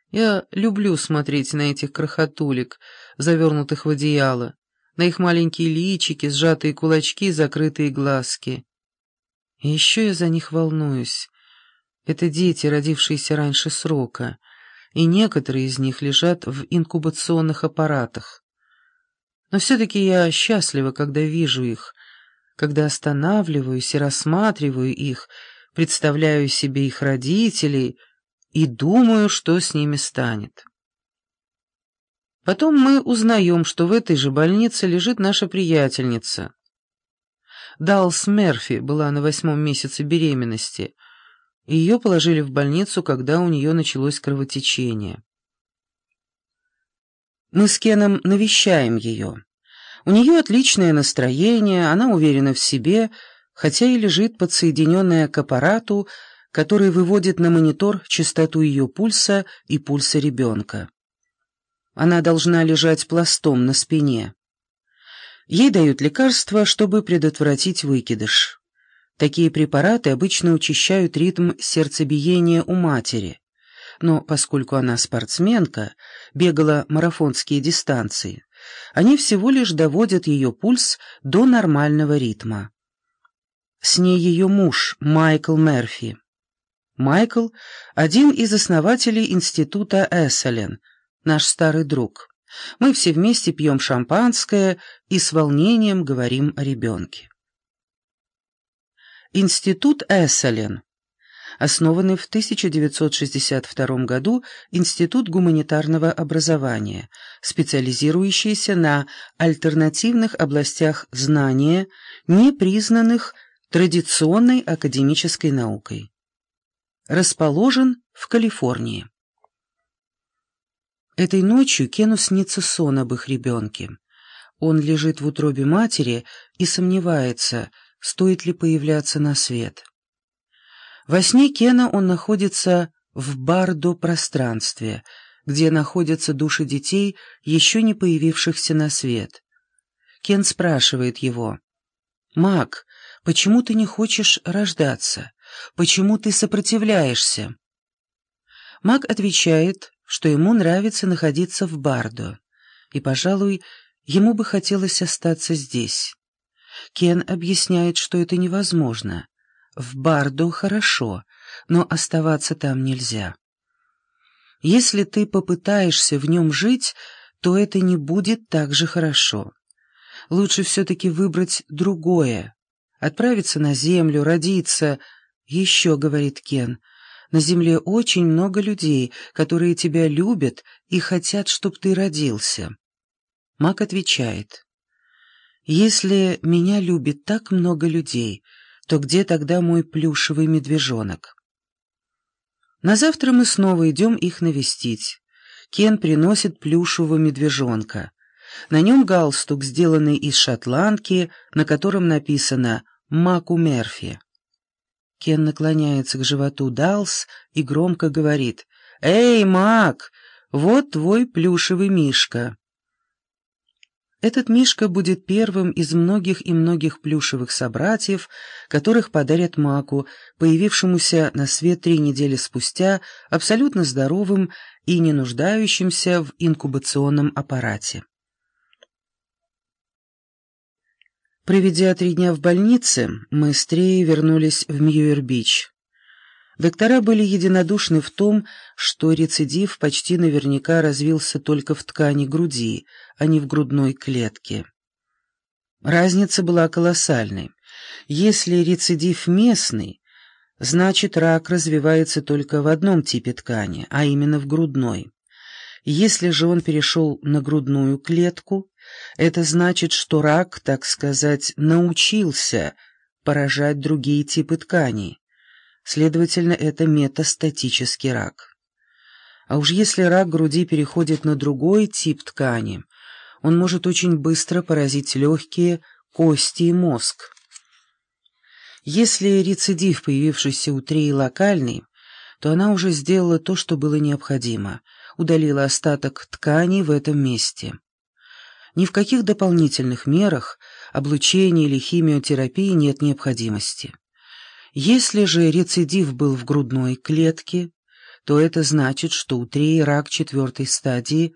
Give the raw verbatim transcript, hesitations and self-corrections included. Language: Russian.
Я люблю смотреть на этих крохотулек, завернутых в одеяло, на их маленькие личики, сжатые кулачки, закрытые глазки. И еще я за них волнуюсь. Это дети, родившиеся раньше срока, и некоторые из них лежат в инкубационных аппаратах. Но все-таки я счастлива, когда вижу их, когда останавливаюсь и рассматриваю их, представляю себе их родителей и думаю, что с ними станет. Потом мы узнаем, что в этой же больнице лежит наша приятельница. Даллас Мерфи была на восьмом месяце беременности, и ее положили в больницу, когда у нее началось кровотечение. Мы с Кеном навещаем ее. У нее отличное настроение, она уверена в себе, хотя и лежит подсоединенная к аппарату, который выводит на монитор частоту ее пульса и пульса ребенка. Она должна лежать пластом на спине. Ей дают лекарства, чтобы предотвратить выкидыш. Такие препараты обычно учащают ритм сердцебиения у матери, но поскольку она спортсменка, бегала марафонские дистанции, они всего лишь доводят ее пульс до нормального ритма. С ней ее муж Майкл Мерфи. Майкл — один из основателей института Эсселен, наш старый друг. Мы все вместе пьем шампанское и с волнением говорим о ребенке. Институт Эсселен. Основанный в тысяча девятьсот шестьдесят втором году Институт гуманитарного образования, специализирующийся на альтернативных областях знания, не признанных традиционной академической наукой. Расположен в Калифорнии. Этой ночью Кену снится сон об их ребенке. Он лежит в утробе матери и сомневается, стоит ли появляться на свет. Во сне Кена он находится в бардо-пространстве, где находятся души детей, еще не появившихся на свет. Кен спрашивает его: «Мак, почему ты не хочешь рождаться? Почему ты сопротивляешься?» Мак отвечает, что ему нравится находиться в бардо, и, пожалуй, ему бы хотелось остаться здесь. Кен объясняет, что это невозможно. В бардо хорошо, но оставаться там нельзя. Если ты попытаешься в нем жить, то это не будет так же хорошо. Лучше все-таки выбрать другое, отправиться на землю, родиться. Еще, говорит Кен, на земле очень много людей, которые тебя любят и хотят, чтоб ты родился. Мак отвечает: если меня любит так много людей, то где тогда мой плюшевый медвежонок? На завтра мы снова идем их навестить. Кен приносит плюшевого медвежонка. На нем галстук, сделанный из шотландки, на котором написано «Маку Мерфи». Кен наклоняется к животу Даллас и громко говорит: «Эй, Мак, вот твой плюшевый мишка». Этот мишка будет первым из многих и многих плюшевых собратьев, которых подарят Маку, появившемуся на свет три недели спустя, абсолютно здоровым и не нуждающимся в инкубационном аппарате. Проведя три дня в больнице, мы с Треей вернулись в Мьюэр-Бич. Доктора были единодушны в том, что рецидив почти наверняка развился только в ткани груди, а не в грудной клетке. Разница была колоссальной. Если рецидив местный, значит рак развивается только в одном типе ткани, а именно в грудной. Если же он перешел на грудную клетку, это значит, что рак, так сказать, научился поражать другие типы тканей. Следовательно, это метастатический рак. А уж если рак груди переходит на другой тип ткани, он может очень быстро поразить легкие, кости и мозг. Если рецидив, появившийся у Треи, локальный, то она уже сделала то, что было необходимо, удалила остаток тканей в этом месте. Ни в каких дополнительных мерах, облучении или химиотерапии нет необходимости. Если же рецидив был в грудной клетке, то это значит, что у Треи рак четвертой стадии